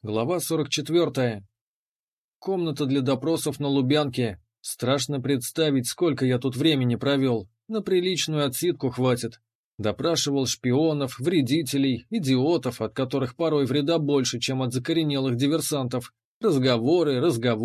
Глава 44. Комната для допросов на Лубянке. Страшно представить, сколько я тут времени провел. На приличную отсидку хватит. Допрашивал шпионов, вредителей, идиотов, от которых порой вреда больше, чем от закоренелых диверсантов. Разговоры.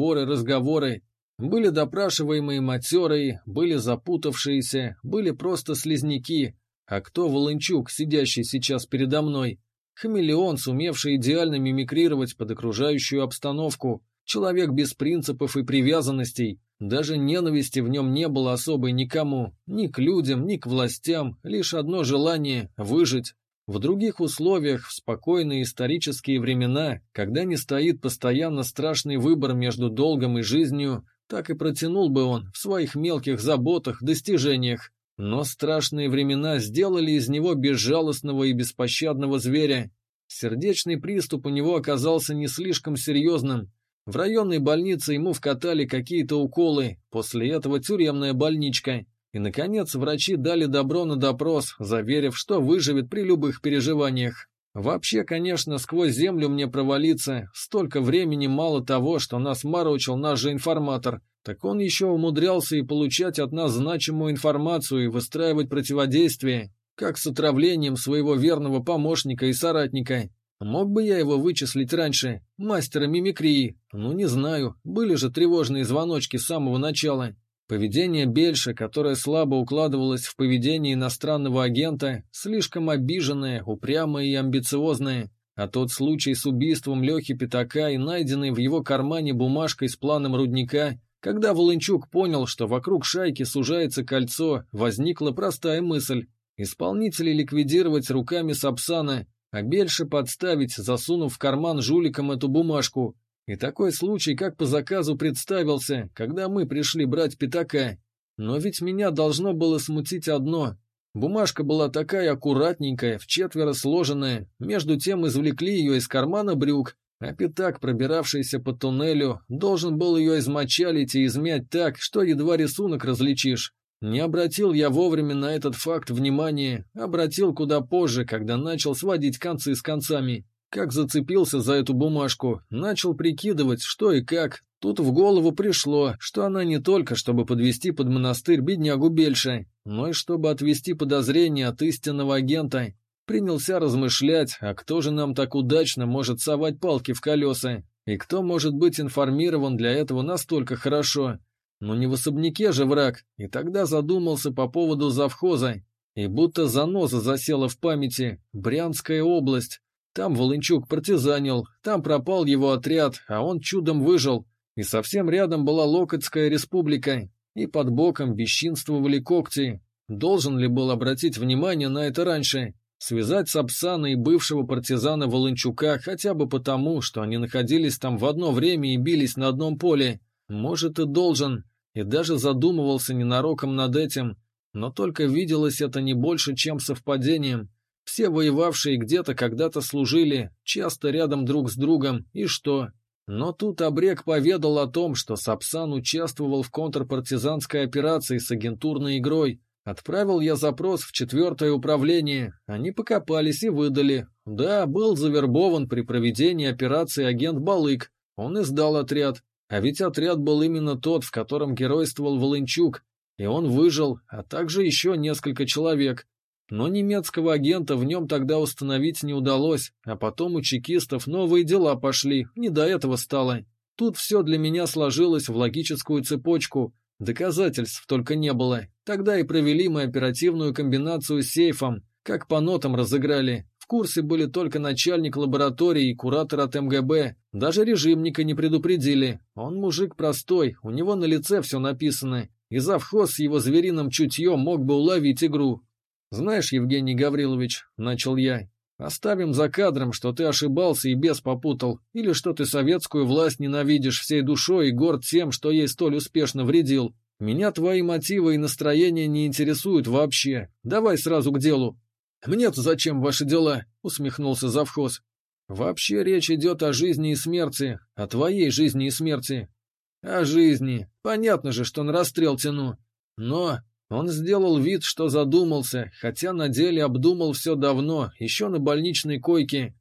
Были допрашиваемые матерые, были запутавшиеся, были просто слизняки. А кто Волынчук, сидящий сейчас передо мной? Хамелеон, сумевший идеально мимикрировать под окружающую обстановку, человек без принципов и привязанностей, даже ненависти в нем не было особой никому, ни к людям, ни к властям, лишь одно желание – выжить. В других условиях, в спокойные исторические времена, когда не стоит постоянно страшный выбор между долгом и жизнью, так и протянул бы он в своих мелких заботах, достижениях. Но страшные времена сделали из него безжалостного и беспощадного зверя. Сердечный приступ у него оказался не слишком серьезным. В районной больнице ему вкатали какие-то уколы, после этого тюремная больничка. И, наконец, врачи дали добро на допрос, заверив, что выживет при любых переживаниях. Вообще, конечно, сквозь землю мне провалиться, столько времени мало того, что нас морочил наш же информатор, так он еще умудрялся и получать от нас значимую информацию и выстраивать противодействие, как с отравлением своего верного помощника и соратника. Мог бы я его вычислить раньше, мастера мимикрии? Ну, не знаю, были же тревожные звоночки с самого начала. Поведение Бельша, которое слабо укладывалось в поведение иностранного агента, слишком обиженное, упрямое и амбициозное. А тот случай с убийством Лехи Пятака и найденной в его кармане бумажкой с планом рудника, когда Волынчук понял, что вокруг шайки сужается кольцо, возникла простая мысль – исполнителей ликвидировать руками Сапсана, а Бельша подставить, засунув в карман жуликам эту бумажку. И такой случай, как по заказу, представился, когда мы пришли брать Пятака. Но ведь меня должно было смутить одно. Бумажка была такая аккуратненькая, вчетверо сложенная, между тем извлекли ее из кармана брюк, а Пятак, пробиравшийся по туннелю, должен был ее измочалить и измять так, что едва рисунок различишь. Не обратил я вовремя на этот факт внимания, обратил куда позже, когда начал сводить концы с концами. Как зацепился за эту бумажку, начал прикидывать, что и как. Тут в голову пришло, что она не только чтобы подвести под монастырь беднягу Бельша, но и чтобы отвести подозрения от истинного агента. Принялся размышлять, а кто же нам так удачно может совать палки в колеса, и кто может быть информирован для этого настолько хорошо. Но не в особняке же враг, и тогда задумался по поводу завхоза. И будто заноза засела в памяти. Брянская область. Там Волынчук партизанил, там пропал его отряд, а он чудом выжил. И совсем рядом была Локотская республика. И под боком бесчинствовали когти. Должен ли был обратить внимание на это раньше? Связать Сапсана и бывшего партизана Волынчука хотя бы потому, что они находились там в одно время и бились на одном поле. Может, и должен. И даже задумывался ненароком над этим. Но только виделось это не больше, чем совпадением. Все воевавшие где-то когда-то служили, часто рядом друг с другом, и что? Но тут Абрек поведал о том, что Сапсан участвовал в контрпартизанской операции с агентурной игрой. Отправил я запрос в 4-е управление, они покопались и выдали. Да, был завербован при проведении операции агент Балык, он и сдал отряд. А ведь отряд был именно тот, в котором геройствовал Волынчук, и он выжил, а также еще несколько человек. Но немецкого агента в нем тогда установить не удалось, а потом у чекистов новые дела пошли, не до этого стало. Тут все для меня сложилось в логическую цепочку, доказательств только не было. Тогда и провели мы оперативную комбинацию с сейфом, как по нотам разыграли. В курсе были только начальник лаборатории и куратор от МГБ, даже режимника не предупредили. Он мужик простой, у него на лице все написано, и завхоз с его звериным чутьем мог бы уловить игру. «Знаешь, Евгений Гаврилович, — начал я, — оставим за кадром, что ты ошибался и бес попутал, или что ты советскую власть ненавидишь всей душой и горд тем, что ей столь успешно вредил. Меня твои мотивы и настроения не интересуют вообще. Давай сразу к делу». «Мне-то зачем ваши дела?» — усмехнулся завхоз. «Вообще речь идет о жизни и смерти, о твоей жизни и смерти». «О жизни. Понятно же, что на расстрел тяну. Но...» Он сделал вид, что задумался, хотя на деле обдумал все давно, еще на больничной койке.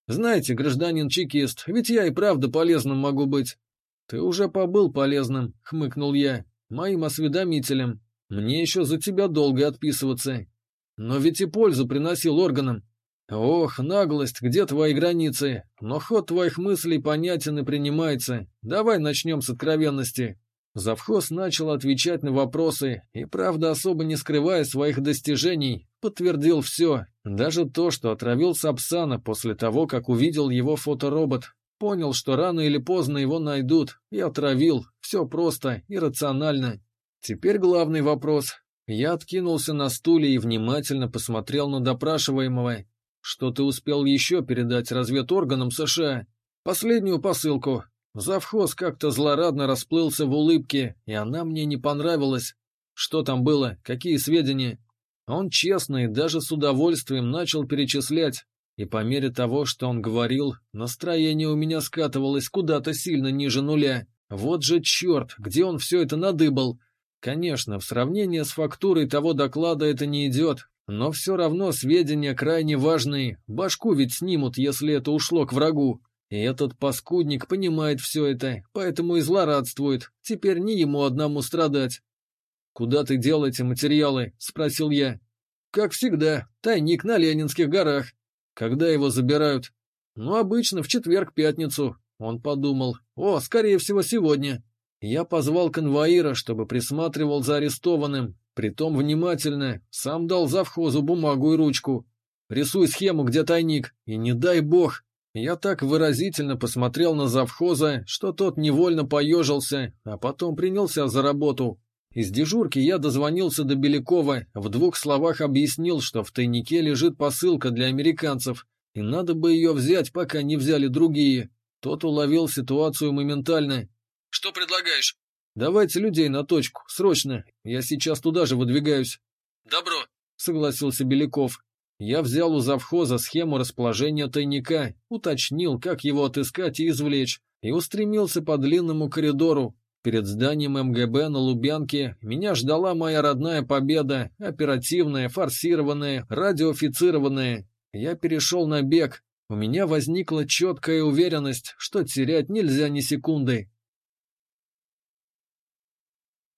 Знаете, гражданин чекист, ведь я и правда полезным могу быть. Ты уже побыл полезным, хмыкнул я, моим осведомителем. Мне еще за тебя долго отписываться. Но ведь и пользу приносил органам. Ох, наглость, где твои границы? Но ход твоих мыслей понятен и принимается. Давай начнем с откровенности. Завхоз начал отвечать на вопросы и, правда, особо не скрывая своих достижений, подтвердил все, даже то, что отравил Сапсана после того, как увидел его фоторобот. Понял, что рано или поздно его найдут, и отравил. Все просто и рационально. Теперь главный вопрос. Я откинулся на стуле и внимательно посмотрел на допрашиваемого. Что ты успел еще передать разведорганам США? Последнюю посылку. Завхоз как-то злорадно расплылся в улыбке, и она мне не понравилась. Что там было? Какие сведения? Он честно и даже с удовольствием начал перечислять, и по мере того, что он говорил, настроение у меня скатывалось куда-то сильно ниже нуля. Вот же черт, где он все это надыбал? Конечно, в сравнении с фактурой того доклада это не идет, но все равно сведения крайне важные, башку ведь снимут, если это ушло к врагу. И этот паскудник понимает все это, поэтому и злорадствует, теперь не ему одному страдать. «Куда ты дел эти материалы?» — спросил я. «Как всегда, тайник на Ленинских горах». «Когда его забирают?» «Ну, обычно в четверг-пятницу». Он подумал. «О, скорее всего, сегодня». Я позвал конвоира, чтобы присматривал за арестованным, притом внимательно, сам дал завхозу бумагу и ручку. «Рисуй схему, где тайник, и не дай бог». Я так выразительно посмотрел на завхоза, что тот невольно поежился, а потом принялся за работу. Из дежурки я дозвонился до Белякова, в 2 словах объяснил, что в тайнике лежит посылка для американцев, и надо бы ее взять, пока не взяли другие. Тот уловил ситуацию моментально. «Что предлагаешь?» «Давайте людей на точку, срочно, я сейчас туда же выдвигаюсь». «Добро», — согласился Беляков. Я взял у завхоза схему расположения тайника, уточнил, как его отыскать и извлечь, и устремился по длинному коридору. Перед зданием МГБ на Лубянке меня ждала моя родная победа, оперативная, форсированная, радиоофицированная. Я перешел на бег. У меня возникла четкая уверенность, что терять нельзя ни секунды.